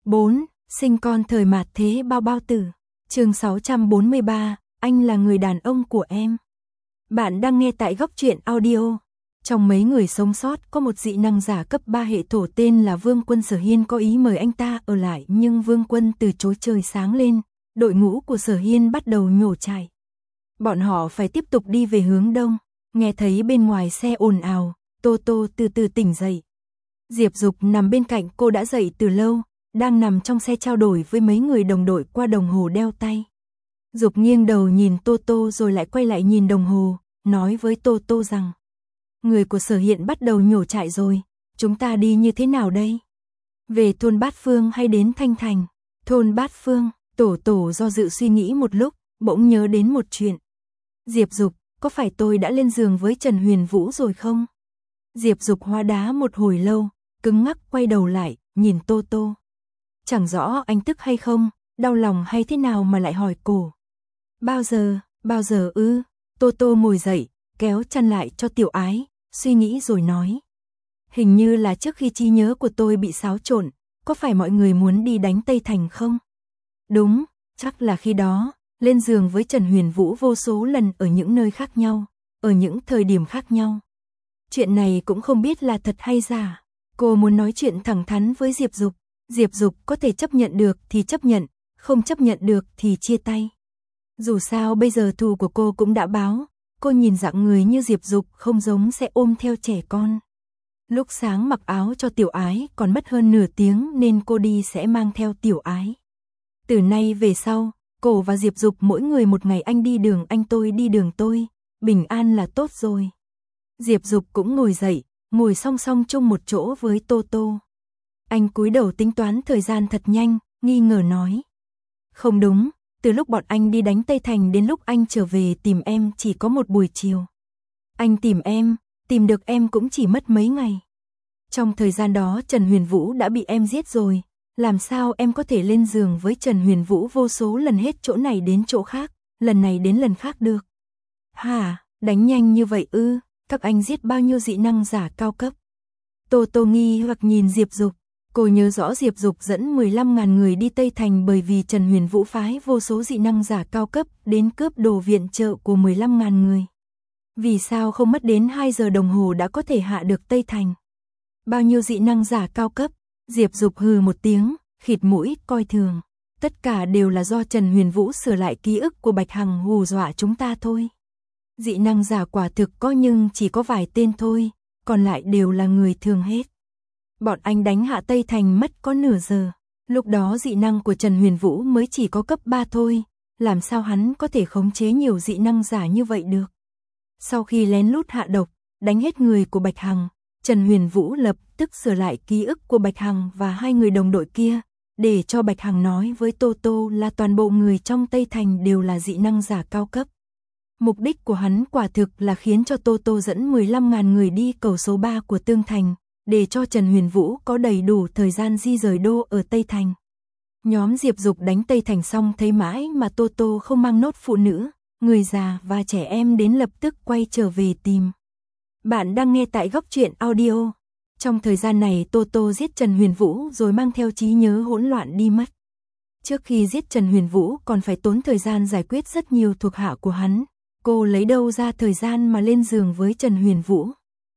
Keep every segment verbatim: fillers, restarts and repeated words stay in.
bốn. Sinh con thời mạt thế bao bao tử. Chương sáu trăm bốn mươi ba, anh là người đàn ông của em. Bạn đang nghe tại Góc Truyện Audio. Trong mấy người sống sót có một dị năng giả cấp ba hệ thổ tên là Vương Quân. Sở Hiên có ý mời anh ta ở lại nhưng Vương Quân từ chối. Trời sáng lên, đội ngũ của Sở Hiên bắt đầu nhổ chạy. Bọn họ phải tiếp tục đi về hướng đông, nghe thấy bên ngoài xe ồn ào, Tô Tô từ từ tỉnh dậy. Diệp Dục nằm bên cạnh cô đã dậy từ lâu, đang nằm trong xe trao đổi với mấy người đồng đội qua đồng hồ đeo tay. Dục nghiêng đầu nhìn Tô Tô rồi lại quay lại nhìn đồng hồ, nói với Tô Tô rằng: người của Sở Hiện bắt đầu nhổ trại rồi, chúng ta đi như thế nào đây? Về thôn Bát Phương hay đến Thanh Thành? Thôn Bát Phương. Tổ Tổ do dự suy nghĩ một lúc, bỗng nhớ đến một chuyện. Diệp Dục, có phải tôi đã lên giường với Trần Huyền Vũ rồi không? Diệp Dục hóa đá một hồi lâu, cứng ngắc quay đầu lại, nhìn Tô Tô. Chẳng rõ anh tức hay không, đau lòng hay thế nào mà lại hỏi cổ. Bao giờ, bao giờ ư? Tô Tô ngồi dậy, kéo chăn lại cho Tiểu Ái, suy nghĩ rồi nói. Hình như là trước khi trí nhớ của tôi bị xáo trộn, có phải mọi người muốn đi đánh Tây Thành không? Đúng, chắc là khi đó, lên giường với Trần Huyền Vũ vô số lần ở những nơi khác nhau, ở những thời điểm khác nhau. Chuyện này cũng không biết là thật hay giả. Cô muốn nói chuyện thẳng thắn với Diệp Dục. Diệp Dục có thể chấp nhận được thì chấp nhận, không chấp nhận được thì chia tay. Dù sao bây giờ thù của cô cũng đã báo, cô nhìn dạng người như Diệp Dục không giống sẽ ôm theo trẻ con. Lúc sáng mặc áo cho Tiểu Ái còn mất hơn nửa tiếng nên cô đi sẽ mang theo Tiểu Ái. Từ nay về sau, cô và Diệp Dục mỗi người một ngày, anh đi đường anh, tôi đi đường tôi, bình an là tốt rồi. Diệp Dục cũng ngồi dậy, ngồi song song chung một chỗ với Tô Tô. Anh cúi đầu tính toán thời gian thật nhanh, nghi ngờ nói. Không đúng, từ lúc bọn anh đi đánh Tây Thành đến lúc anh trở về tìm em chỉ có một buổi chiều. Anh tìm em, tìm được em cũng chỉ mất mấy ngày. Trong thời gian đó Trần Huyền Vũ đã bị em giết rồi, làm sao em có thể lên giường với Trần Huyền Vũ vô số lần hết chỗ này đến chỗ khác, lần này đến lần khác được? Hả, đánh nhanh như vậy ư? Các anh giết bao nhiêu dị năng giả cao cấp? Tô Tô nghi hoặc nhìn Diệp Dục. Cô nhớ rõ Diệp Dục dẫn mười lăm nghìn người đi Tây Thành bởi vì Trần Huyền Vũ phái vô số dị năng giả cao cấp đến cướp đồ viện trợ của mười lăm nghìn người. Vì sao không mất đến hai giờ đồng hồ đã có thể hạ được Tây Thành? Bao nhiêu dị năng giả cao cấp? Diệp Dục hừ một tiếng, khịt mũi, coi thường. Tất cả đều là do Trần Huyền Vũ sửa lại ký ức của Bạch Hằng hù dọa chúng ta thôi. Dị năng giả quả thực có nhưng chỉ có vài tên thôi, còn lại đều là người thường hết. Bọn anh đánh hạ Tây Thành mất có nửa giờ, lúc đó dị năng của Trần Huyền Vũ mới chỉ có cấp ba thôi, làm sao hắn có thể khống chế nhiều dị năng giả như vậy được? Sau khi lén lút hạ độc, đánh hết người của Bạch Hằng, Trần Huyền Vũ lập tức sửa lại ký ức của Bạch Hằng và hai người đồng đội kia, để cho Bạch Hằng nói với Tô Tô là toàn bộ người trong Tây Thành đều là dị năng giả cao cấp. Mục đích của hắn quả thực là khiến cho Tô Tô dẫn mười lăm nghìn người đi cầu số ba của Tương Thành, để cho Trần Huyền Vũ có đầy đủ thời gian di rời đô ở Tây Thành. Nhóm Diệp Dục đánh Tây Thành xong thấy mãi mà Tô Tô không mang nốt phụ nữ, người già và trẻ em đến lập tức quay trở về tìm. Bạn đang nghe tại Góc Truyện Audio. Trong thời gian này Tô Tô giết Trần Huyền Vũ rồi mang theo trí nhớ hỗn loạn đi mất. Trước khi giết Trần Huyền Vũ còn phải tốn thời gian giải quyết rất nhiều thuộc hạ của hắn. Cô lấy đâu ra thời gian mà lên giường với Trần Huyền Vũ?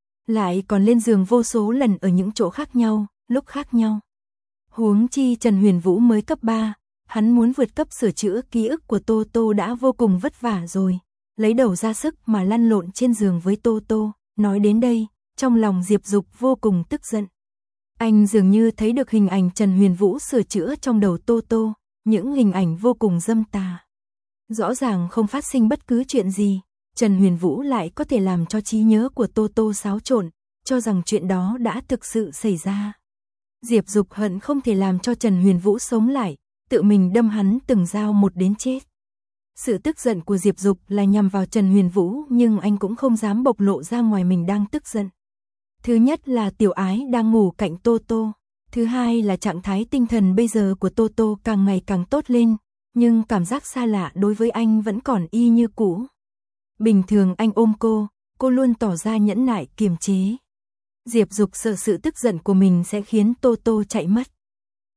Lại còn lên giường vô số lần ở những chỗ khác nhau, lúc khác nhau. Huống chi Trần Huyền Vũ mới cấp ba, hắn muốn vượt cấp sửa chữa ký ức của Tô Tô đã vô cùng vất vả rồi, lấy đầu ra sức mà lăn lộn trên giường với Tô Tô. Nói đến đây, trong lòng Diệp Dục vô cùng tức giận. Anh dường như thấy được hình ảnh Trần Huyền Vũ sửa chữa trong đầu Tô Tô, những hình ảnh vô cùng dâm tà. Rõ ràng không phát sinh bất cứ chuyện gì, Trần Huyền Vũ lại có thể làm cho trí nhớ của Tô Tô xáo trộn, cho rằng chuyện đó đã thực sự xảy ra. Diệp Dục hận không thể làm cho Trần Huyền Vũ sống lại, tự mình đâm hắn từng dao một đến chết. Sự tức giận của Diệp Dục là nhằm vào Trần Huyền Vũ nhưng anh cũng không dám bộc lộ ra ngoài mình đang tức giận. Thứ nhất là Tiểu Ái đang ngủ cạnh Tô Tô. Thứ hai là trạng thái tinh thần bây giờ của Tô Tô càng ngày càng tốt lên, nhưng cảm giác xa lạ đối với anh vẫn còn y như cũ. Bình thường anh ôm cô, cô luôn tỏ ra nhẫn nại kiềm chế. Diệp Dục sợ sự tức giận của mình sẽ khiến Tô Tô chạy mất.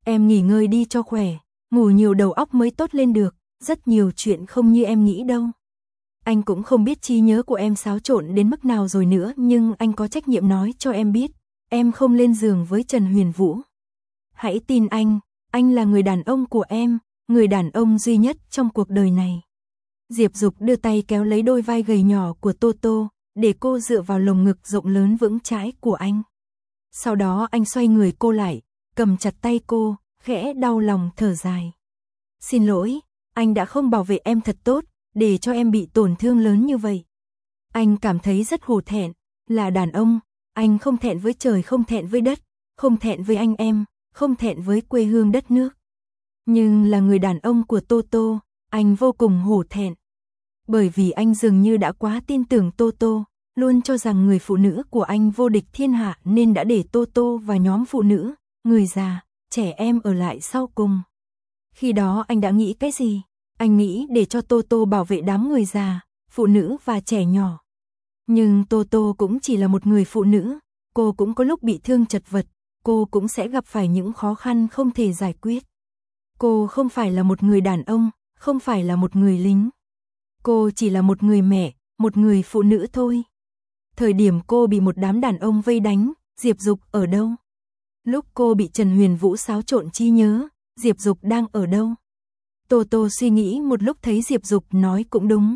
Em nghỉ ngơi đi cho khỏe, ngủ nhiều đầu óc mới tốt lên được, rất nhiều chuyện không như em nghĩ đâu. Anh cũng không biết trí nhớ của em xáo trộn đến mức nào rồi nữa, nhưng anh có trách nhiệm nói cho em biết, em không lên giường với Trần Huyền Vũ. Hãy tin anh, anh là người đàn ông của em, người đàn ông duy nhất trong cuộc đời này. Diệp Dục đưa tay kéo lấy đôi vai gầy nhỏ của Tô Tô, để cô dựa vào lồng ngực rộng lớn vững chãi của anh. Sau đó anh xoay người cô lại, cầm chặt tay cô, khẽ đau lòng thở dài. Xin lỗi, anh đã không bảo vệ em thật tốt, để cho em bị tổn thương lớn như vậy. Anh cảm thấy rất hổ thẹn, là đàn ông, anh không thẹn với trời, không thẹn với đất, không thẹn với anh em, không thẹn với quê hương đất nước. Nhưng là người đàn ông của Tô Tô, anh vô cùng hổ thẹn. Bởi vì anh dường như đã quá tin tưởng Tô Tô, luôn cho rằng người phụ nữ của anh vô địch thiên hạ nên đã để Tô Tô và nhóm phụ nữ, người già, trẻ em ở lại sau cùng. Khi đó anh đã nghĩ cái gì? Anh nghĩ để cho Tô Tô bảo vệ đám người già, phụ nữ và trẻ nhỏ. Nhưng Tô Tô cũng chỉ là một người phụ nữ, cô cũng có lúc bị thương chật vật, cô cũng sẽ gặp phải những khó khăn không thể giải quyết. Cô không phải là một người đàn ông, không phải là một người lính. Cô chỉ là một người mẹ, một người phụ nữ thôi. Thời điểm cô bị một đám đàn ông vây đánh, Diệp Dục ở đâu? Lúc cô bị Trần Huyền Vũ xáo trộn trí nhớ, Diệp Dục đang ở đâu? Tô Tô suy nghĩ một lúc thấy Diệp Dục nói cũng đúng.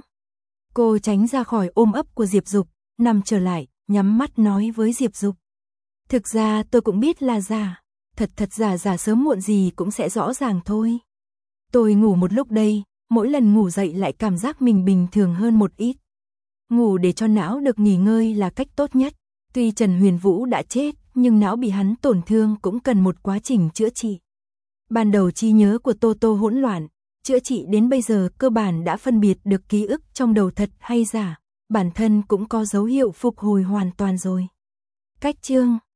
Cô tránh ra khỏi ôm ấp của Diệp Dục, nằm trở lại, nhắm mắt nói với Diệp Dục. Thực ra tôi cũng biết là giả, thật thật giả giả sớm muộn gì cũng sẽ rõ ràng thôi. Tôi ngủ một lúc đây, mỗi lần ngủ dậy lại cảm giác mình bình thường hơn một ít. Ngủ để cho não được nghỉ ngơi là cách tốt nhất. Tuy Trần Huyền Vũ đã chết, nhưng não bị hắn tổn thương cũng cần một quá trình chữa trị. Ban đầu trí nhớ của Tô Tô hỗn loạn, chữa trị đến bây giờ cơ bản đã phân biệt được ký ức trong đầu thật hay giả, bản thân cũng có dấu hiệu phục hồi hoàn toàn rồi. Cách chương